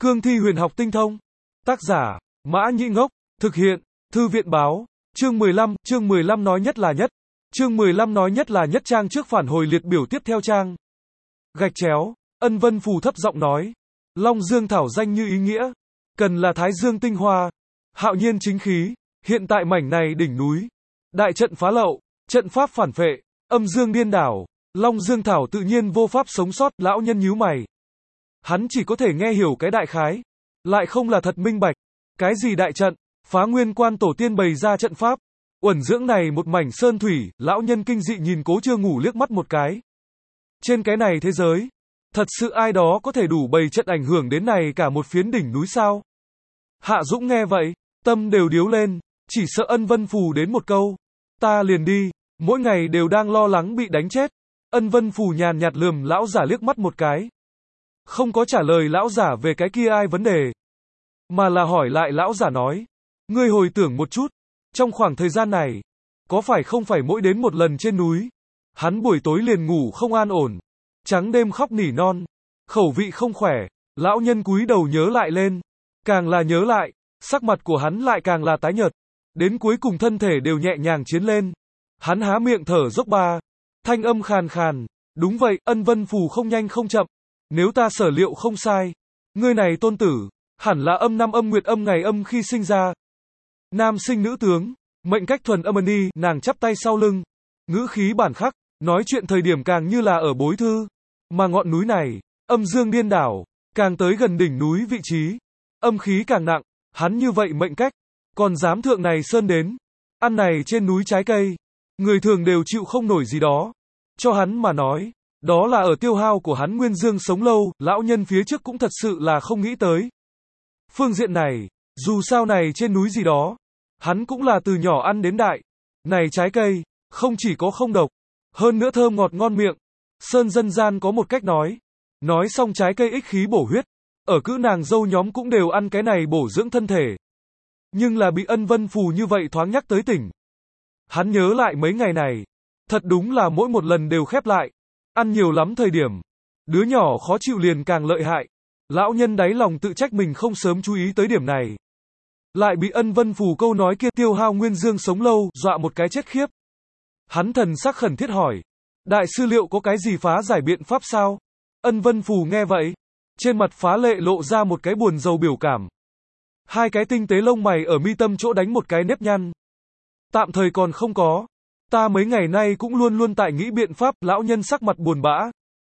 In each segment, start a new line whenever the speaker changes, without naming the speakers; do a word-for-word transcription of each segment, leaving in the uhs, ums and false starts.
Cương thi huyền học tinh thông. Tác giả, Mã Nhĩ Ngốc. Thực hiện, Thư viện báo. Chương mười lăm, chương mười lăm nói nhất là nhất. Chương mười lăm nói nhất là nhất trang trước phản hồi liệt biểu tiếp theo trang. Gạch chéo, Ân Vân Phù thấp giọng nói. Long Dương thảo danh như ý nghĩa. Cần là Thái Dương tinh hoa. Hạo nhiên chính khí. Hiện tại mảnh này đỉnh núi. Đại trận phá lậu, trận pháp phản phệ, âm dương điên đảo. Long Dương thảo tự nhiên vô pháp sống sót, lão nhân nhíu mày. Hắn chỉ có thể nghe hiểu cái đại khái. Lại không là thật minh bạch. Cái gì đại trận? Phá Nguyên Quan tổ tiên bày ra trận pháp. Uẩn dưỡng này một mảnh sơn thủy, lão nhân kinh dị nhìn Cố Chưa Ngủ liếc mắt một cái. Trên cái này thế giới, thật sự ai đó có thể đủ bày trận ảnh hưởng đến này cả một phiến đỉnh núi sao? Hạ Dũng nghe vậy, tâm đều điếu lên, chỉ sợ Ân Vân Phù đến một câu. Ta liền đi, mỗi ngày đều đang lo lắng bị đánh chết. Ân Vân Phù nhàn nhạt lườm lão giả liếc mắt một cái. Không có trả lời lão giả về cái kia ai vấn đề. Mà là hỏi lại lão giả nói. Ngươi hồi tưởng một chút. Trong khoảng thời gian này, có phải không phải mỗi đến một lần trên núi, hắn buổi tối liền ngủ không an ổn, trắng đêm khóc nỉ non, khẩu vị không khỏe, lão nhân cúi đầu nhớ lại lên, càng là nhớ lại, sắc mặt của hắn lại càng là tái nhợt, đến cuối cùng thân thể đều nhẹ nhàng chiến lên, hắn há miệng thở dốc ba, thanh âm khàn khàn, đúng vậy, Ân Vân Phù không nhanh không chậm, nếu ta sở liệu không sai, ngươi này tôn tử, hẳn là âm năm âm nguyệt âm ngày âm khi sinh ra. Nam sinh nữ tướng, mệnh cách thuần âm ni, nàng chắp tay sau lưng, ngữ khí bản khắc, nói chuyện thời điểm càng như là ở bối thư, mà ngọn núi này, âm dương điên đảo, càng tới gần đỉnh núi vị trí, âm khí càng nặng, hắn như vậy mệnh cách, còn dám thượng này sơn đến, ăn này trên núi trái cây, người thường đều chịu không nổi gì đó, cho hắn mà nói, đó là ở tiêu hao của hắn nguyên dương sống lâu, lão nhân phía trước cũng thật sự là không nghĩ tới. Phương diện này, dù sao này trên núi gì đó, hắn cũng là từ nhỏ ăn đến đại. Này trái cây, không chỉ có không độc, hơn nữa thơm ngọt ngon miệng. Sơn dân gian có một cách nói. Nói xong trái cây ích khí bổ huyết. Ở cữ nàng dâu nhóm cũng đều ăn cái này bổ dưỡng thân thể. Nhưng là bị Ân Vân Phù như vậy thoáng nhắc tới tỉnh. Hắn nhớ lại mấy ngày này. Thật đúng là mỗi một lần đều khép lại. Ăn nhiều lắm thời điểm. Đứa nhỏ khó chịu liền càng lợi hại. Lão nhân đáy lòng tự trách mình không sớm chú ý tới điểm này. Lại bị Ân Vân Phù câu nói kia tiêu hao nguyên dương sống lâu, dọa một cái chết khiếp. Hắn thần sắc khẩn thiết hỏi. Đại sư liệu có cái gì phá giải biện pháp sao? Ân Vân Phù nghe vậy. Trên mặt phá lệ lộ ra một cái buồn rầu biểu cảm. Hai cái tinh tế lông mày ở mi tâm chỗ đánh một cái nếp nhăn. Tạm thời còn không có. Ta mấy ngày nay cũng luôn luôn tại nghĩ biện pháp, lão nhân sắc mặt buồn bã.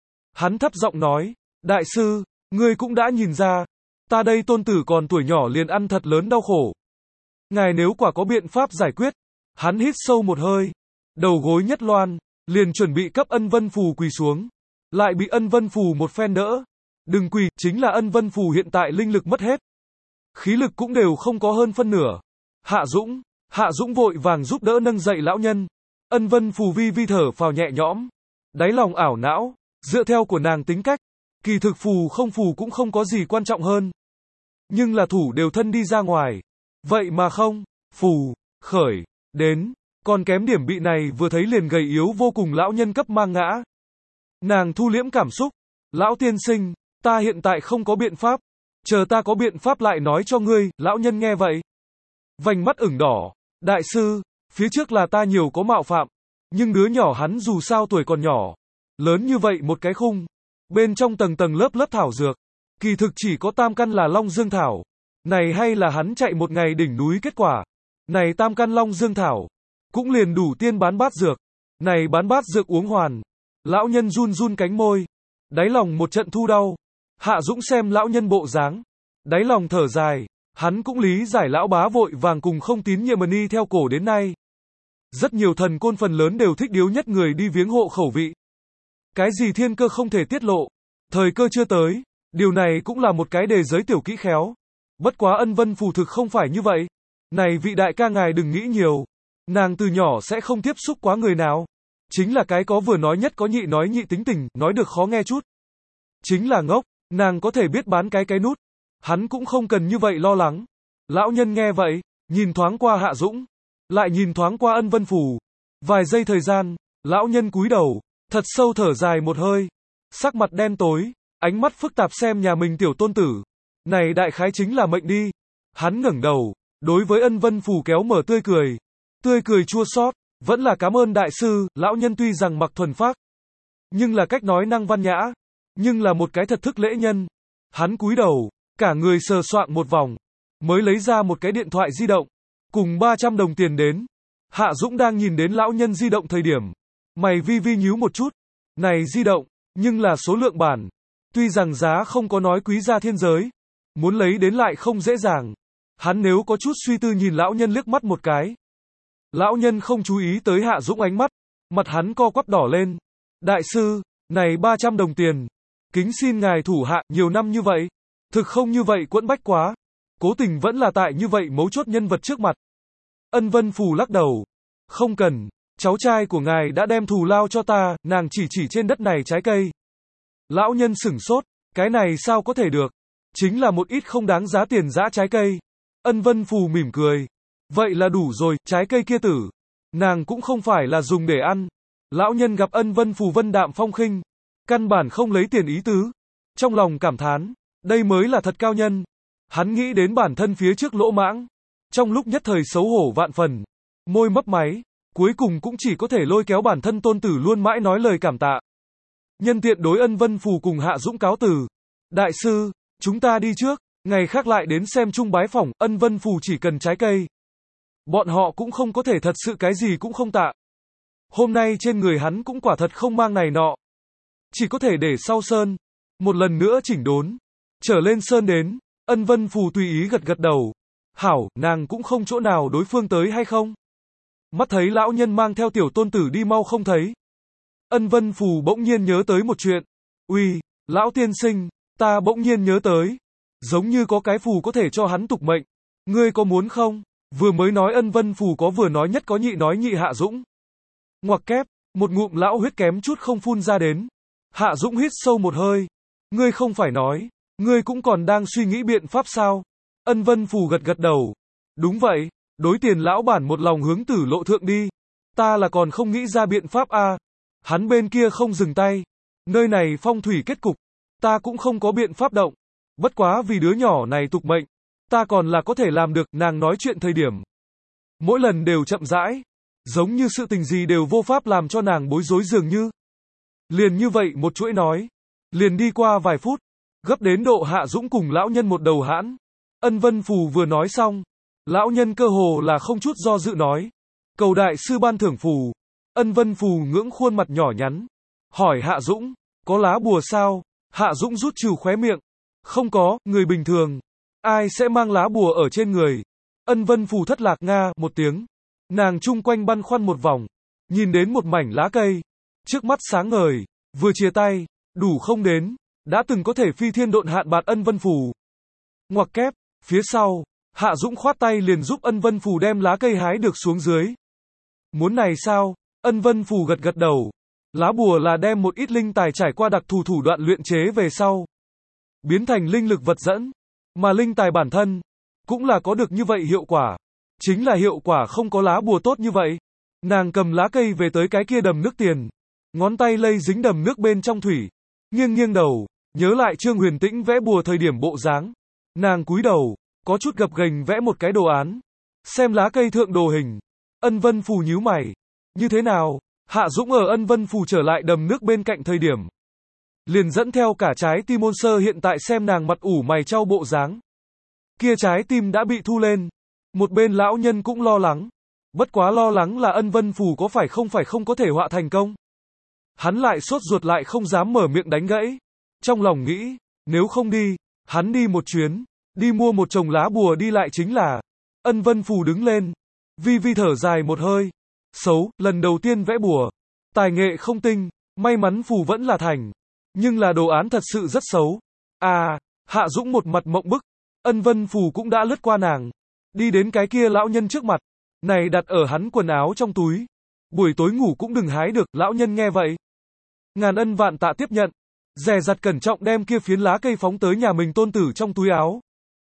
Hắn thấp giọng nói. Đại sư, ngươi cũng đã nhìn ra. Ta đây tôn tử còn tuổi nhỏ liền ăn thật lớn đau khổ. Ngài nếu quả có biện pháp giải quyết, hắn hít sâu một hơi, đầu gối nhất loan, liền chuẩn bị cấp Ân Vân Phù quỳ xuống, lại bị Ân Vân Phù một phen đỡ. Đừng quỳ, chính là Ân Vân Phù hiện tại linh lực mất hết, khí lực cũng đều không có hơn phân nửa. Hạ Dũng, Hạ Dũng vội vàng giúp đỡ nâng dậy lão nhân. Ân Vân Phù vi vi thở phào nhẹ nhõm, đáy lòng ảo não, dựa theo của nàng tính cách, kỳ thực phù không phù cũng không có gì quan trọng hơn. Nhưng là thủ đều thân đi ra ngoài. Vậy mà không, phù, khởi, đến, còn kém điểm bị này vừa thấy liền gầy yếu vô cùng lão nhân cấp mang ngã. Nàng thu liễm cảm xúc. Lão tiên sinh, ta hiện tại không có biện pháp. Chờ ta có biện pháp lại nói cho ngươi, lão nhân nghe vậy. Vành mắt ửng đỏ. Đại sư, phía trước là ta nhiều có mạo phạm. Nhưng đứa nhỏ hắn dù sao tuổi còn nhỏ. Lớn như vậy một cái khung. Bên trong tầng tầng lớp lớp thảo dược. Kỳ thực chỉ có tam căn là Long Dương Thảo. Này hay là hắn chạy một ngày đỉnh núi kết quả. Này tam căn Long Dương Thảo. Cũng liền đủ tiên bán bát dược. Này bán bát dược uống hoàn. Lão nhân run run cánh môi. Đáy lòng một trận thu đau. Hạ Dũng xem lão nhân bộ dáng. Đáy lòng thở dài. Hắn cũng lý giải lão bá vội vàng cùng không tín nhiệm ni theo cổ đến nay. Rất nhiều thần côn phần lớn đều thích điếu nhất người đi viếng hộ khẩu vị. Cái gì thiên cơ không thể tiết lộ. Thời cơ chưa tới. Điều này cũng là một cái đề giới tiểu kỹ khéo. Bất quá Ân Vân Phù thực không phải như vậy. Này vị đại ca ngài đừng nghĩ nhiều. Nàng từ nhỏ sẽ không tiếp xúc quá người nào. Chính là cái có vừa nói nhất có nhị nói nhị tính tình, nói được khó nghe chút. Chính là ngốc, nàng có thể biết bán cái cái nút. Hắn cũng không cần như vậy lo lắng. Lão nhân nghe vậy, nhìn thoáng qua Hạ Dũng. Lại nhìn thoáng qua Ân Vân Phù. Vài giây thời gian, lão nhân cúi đầu, thật sâu thở dài một hơi. Sắc mặt đen tối. Ánh mắt phức tạp xem nhà mình tiểu tôn tử. Này đại khái chính là mệnh đi. Hắn ngẩng đầu, đối với Ân Vân Phù kéo mở tươi cười. Tươi cười chua xót, vẫn là cảm ơn đại sư, lão nhân tuy rằng mặc thuần phác, nhưng là cách nói năng văn nhã, nhưng là một cái thật thức lễ nhân. Hắn cúi đầu, cả người sờ soạng một vòng, mới lấy ra một cái điện thoại di động, cùng ba trăm đồng tiền đến. Hạ Dũng đang nhìn đến lão nhân di động thời điểm, mày vi vi nhíu một chút. Này di động, nhưng là số lượng bản. Tuy rằng giá không có nói quý gia thiên giới, muốn lấy đến lại không dễ dàng. Hắn nếu có chút suy tư nhìn lão nhân liếc mắt một cái. Lão nhân không chú ý tới Hạ Dũng ánh mắt, mặt hắn co quắp đỏ lên. Đại sư, này ba trăm đồng tiền, kính xin ngài thủ hạ, nhiều năm như vậy, thực không như vậy quẫn bách quá. Cố tình vẫn là tại như vậy mấu chốt nhân vật trước mặt. Ân Vân Phù lắc đầu. Không cần, cháu trai của ngài đã đem thù lao cho ta, nàng chỉ chỉ trên đất này trái cây. Lão nhân sửng sốt, cái này sao có thể được? Chính là một ít không đáng giá tiền dã trái cây. Ân Vân Phù mỉm cười. Vậy là đủ rồi, trái cây kia tử. Nàng cũng không phải là dùng để ăn. Lão nhân gặp Ân Vân Phù vân đạm phong khinh, căn bản không lấy tiền ý tứ. Trong lòng cảm thán, đây mới là thật cao nhân. Hắn nghĩ đến bản thân phía trước lỗ mãng. Trong lúc nhất thời xấu hổ vạn phần, môi mấp máy, cuối cùng cũng chỉ có thể lôi kéo bản thân tôn tử luôn mãi nói lời cảm tạ. Nhân tiện đối Ân Vân Phù cùng Hạ Dũng cáo từ. Đại sư, chúng ta đi trước, ngày khác lại đến xem chung bái phỏng, Ân Vân Phù chỉ cần trái cây. Bọn họ cũng không có thể thật sự cái gì cũng không tạ. Hôm nay trên người hắn cũng quả thật không mang này nọ. Chỉ có thể để sau sơn. Một lần nữa chỉnh đốn. Trở lên sơn đến, Ân Vân Phù tùy ý gật gật đầu. Hảo, nàng cũng không chỗ nào đối phương tới hay không? Mắt thấy lão nhân mang theo tiểu tôn tử đi mau không thấy. Ân Vân Phù bỗng nhiên nhớ tới một chuyện. Uy, lão tiên sinh, ta bỗng nhiên nhớ tới. Giống như có cái phù có thể cho hắn tục mệnh. Ngươi có muốn không? Vừa mới nói Ân Vân Phù có vừa nói nhất có nhị nói nhị Hạ Dũng. Ngoặc kép, một ngụm lão huyết kém chút không phun ra đến. Hạ Dũng hít sâu một hơi. Ngươi không phải nói, ngươi cũng còn đang suy nghĩ biện pháp sao? Ân Vân Phù gật gật đầu. Đúng vậy, đối tiền lão bản một lòng hướng tử lộ thượng đi. Ta là còn không nghĩ ra biện pháp a. À. Hắn bên kia không dừng tay. Nơi này phong thủy kết cục. Ta cũng không có biện pháp động. Bất quá vì đứa nhỏ này tục mệnh. Ta còn là có thể làm được, nàng nói chuyện thời điểm. Mỗi lần đều chậm rãi. Giống như sự tình gì đều vô pháp làm cho nàng bối rối dường như. Liền như vậy một chuỗi nói. Liền đi qua vài phút. Gấp đến độ Hạ Dũng cùng lão nhân một đầu hãn. Ân Vân Phù vừa nói xong. Lão nhân cơ hồ là không chút do dự nói. Cầu đại sư ban thưởng phù. Ân Vân Phù ngưỡng khuôn mặt nhỏ nhắn. Hỏi Hạ Dũng. Có lá bùa sao? Hạ Dũng rút trừ khóe miệng. Không có, người bình thường. Ai sẽ mang lá bùa ở trên người? Ân Vân Phù thất lạc nga một tiếng. Nàng chung quanh băn khoăn một vòng. Nhìn đến một mảnh lá cây. Trước mắt sáng ngời. Vừa chia tay. Đủ không đến. Đã từng có thể phi thiên độn hạn bạt Ân Vân Phù. Ngoặc kép. Phía sau. Hạ Dũng khoát tay liền giúp Ân Vân Phù đem lá cây hái được xuống dưới. Muốn này sao? Ân Vân Phù gật gật đầu. Lá bùa là đem một ít linh tài trải qua đặc thù thủ đoạn luyện chế về sau. Biến thành linh lực vật dẫn. Mà linh tài bản thân. Cũng là có được như vậy hiệu quả. Chính là hiệu quả không có lá bùa tốt như vậy. Nàng cầm lá cây về tới cái kia đầm nước tiền. Ngón tay lây dính đầm nước bên trong thủy. Nghiêng nghiêng đầu. Nhớ lại Trương Huyền Tĩnh vẽ bùa thời điểm bộ dáng. Nàng cúi đầu. Có chút gập ghềnh vẽ một cái đồ án. Xem lá cây thượng đồ hình. Ân Vân Phù nhíu mày. Như thế nào? Hạ Dũng ở Ân Vân Phù trở lại đầm nước bên cạnh thời điểm. Liền dẫn theo cả trái tim môn sơ hiện tại xem nàng mặt ủ mày trao bộ dáng. Kia trái tim đã bị thu lên. Một bên lão nhân cũng lo lắng. Bất quá lo lắng là Ân Vân Phù có phải không phải không có thể họa thành công. Hắn lại sốt ruột lại không dám mở miệng đánh gãy. Trong lòng nghĩ, nếu không đi, hắn đi một chuyến, đi mua một chồng lá bùa đi lại chính là. Ân Vân Phù đứng lên. Vi vi thở dài một hơi. Xấu, lần đầu tiên vẽ bùa. Tài nghệ không tinh, may mắn phù vẫn là thành. Nhưng là đồ án thật sự rất xấu. À, Hạ Dũng một mặt mộng bức. Ân Vân Phù cũng đã lướt qua nàng. Đi đến cái kia lão nhân trước mặt. Này đặt ở hắn quần áo trong túi. Buổi tối ngủ cũng đừng hái được, lão nhân nghe vậy. Ngàn ân vạn tạ tiếp nhận. Dè dặt cẩn trọng đem kia phiến lá cây phóng tới nhà mình tôn tử trong túi áo.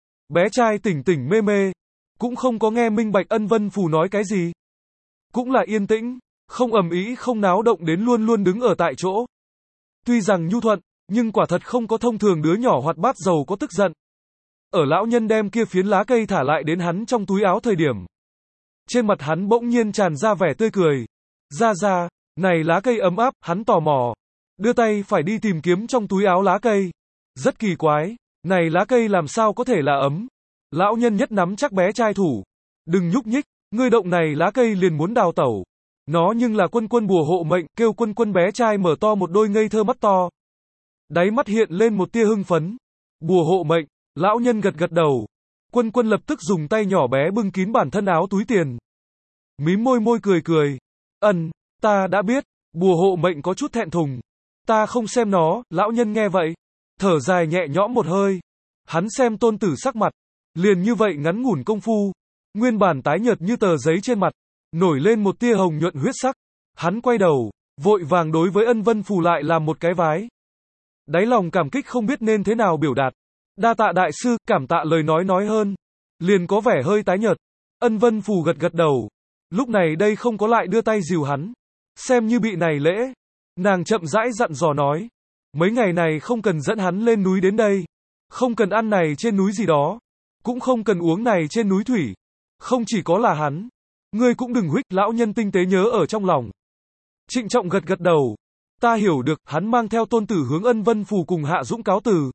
Bé trai tỉnh tỉnh mê mê. Cũng không có nghe minh bạch Ân Vân Phù nói cái gì. Cũng là yên tĩnh, không ầm ĩ không náo động đến luôn luôn đứng ở tại chỗ. Tuy rằng nhu thuận, nhưng quả thật không có thông thường đứa nhỏ hoạt bát giàu có tức giận. Ở lão nhân đem kia phiến lá cây thả lại đến hắn trong túi áo thời điểm. Trên mặt hắn bỗng nhiên tràn ra vẻ tươi cười. Ra ra, này lá cây ấm áp, hắn tò mò. Đưa tay phải đi tìm kiếm trong túi áo lá cây. Rất kỳ quái, này lá cây làm sao có thể là ấm. Lão nhân nhất nắm chắc bé trai thủ. Đừng nhúc nhích, ngươi động này lá cây liền muốn đào tẩu. Nó nhưng là Quân Quân bùa hộ mệnh, kêu Quân Quân bé trai mở to một đôi ngây thơ mắt to. Đáy mắt hiện lên một tia hưng phấn. Bùa hộ mệnh, lão nhân gật gật đầu. Quân Quân lập tức dùng tay nhỏ bé bưng kín bản thân áo túi tiền. Mím môi môi cười cười. Ân, ta đã biết, bùa hộ mệnh có chút thẹn thùng. Ta không xem nó, lão nhân nghe vậy. Thở dài nhẹ nhõm một hơi. Hắn xem tôn tử sắc mặt. Liền như vậy ngắn ngủn công phu. Nguyên bản tái nhợt như tờ giấy trên mặt. Nổi lên một tia hồng nhuận huyết sắc. Hắn quay đầu, vội vàng đối với Ân Vân Phù lại làm một cái vái. Đáy lòng cảm kích không biết nên thế nào biểu đạt. Đa tạ đại sư, cảm tạ lời nói nói hơn. Liền có vẻ hơi tái nhợt. Ân Vân Phù gật gật đầu. Lúc này đây không có lại đưa tay dìu hắn. Xem như bị này lễ. Nàng chậm rãi dặn dò nói. Mấy ngày này không cần dẫn hắn lên núi đến đây. Không cần ăn này trên núi gì đó. Cũng không cần uống này trên núi thủy. Không chỉ có là hắn. Ngươi cũng đừng huých, lão nhân tinh tế nhớ ở trong lòng. Trịnh trọng gật gật đầu. Ta hiểu được, hắn mang theo tôn tử hướng Ân Vân Phù cùng Hạ Dũng cáo từ.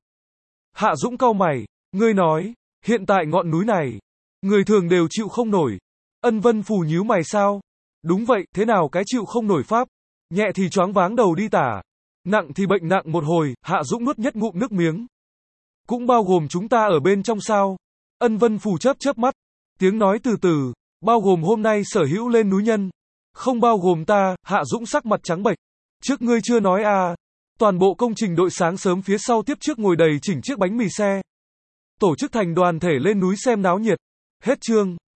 Hạ Dũng cau mày. Ngươi nói, hiện tại ngọn núi này, người thường đều chịu không nổi. Ân Vân Phù nhíu mày sao? Đúng vậy, thế nào cái chịu không nổi pháp? Nhẹ thì choáng váng đầu đi tả. Nặng thì bệnh nặng một hồi, Hạ Dũng nuốt nhất ngụm nước miếng. Cũng bao gồm chúng ta ở bên trong sao? Ân Vân Phù chớp chớp mắt. Tiếng nói từ từ, bao gồm hôm nay sở hữu lên núi nhân. Không bao gồm ta, Hạ Dũng sắc mặt trắng bệch. Trước ngươi chưa nói à. Toàn bộ công trình đội sáng sớm phía sau tiếp trước ngồi đầy chỉnh chiếc bánh mì xe. Tổ chức thành đoàn thể lên núi xem náo nhiệt. Hết chương.